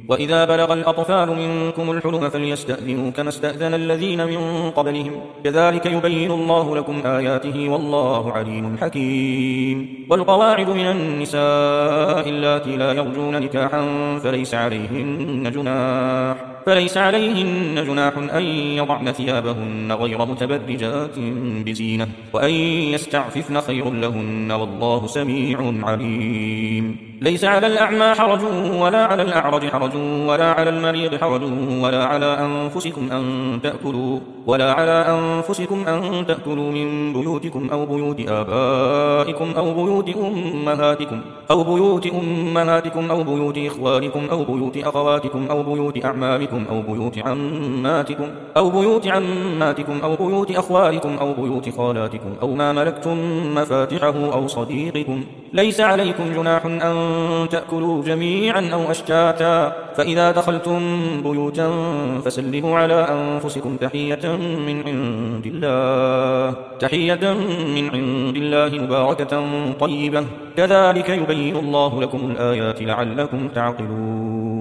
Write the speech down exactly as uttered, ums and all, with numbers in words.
وإذا بلغ الأطفال منكم الحلم فليستأذنوا كما استأذن الذين من قبلهم كذلك يبين الله لكم آياته والله عليم حكيم. والقواعد من النساء اللاتي لا يرجون نكاحا فليس عليهن جناح فليس عليهن جناح أن يضعن ثيابهن غير متبرجات بزينة وأن يستعففن خير لهن والله سميع عليم. ليس على الأعمى حرج ولا على الأعرج حرج ولا على المريض حرج ولا على أنفسكم أن تأكلوا ولا على أنفسكم أن تأكلوا من بيوتكم أو بيوت آبائكم أو بيوت أمهاتكم أو بيوت أمهاتكم أو بيوت إخوانكم أو بيوت أخواتكم أو بيوت أعمامكم أو بيوت عماتكم أو بيوت عماتكم أو بيوت أخوالكم أو بيوت خالاتكم أو ما ملكتم مفاتحه أو صديقكم. ليس عليكم جناح أن تأكلوا جميعا أو أشتاتا فإذا دخلتم بيوتا فسلموا على أنفسكم تحية من عند الله تحية من عند الله مباركة طيبة كذلك يبين الله لكم الآيات لعلكم تعقلون.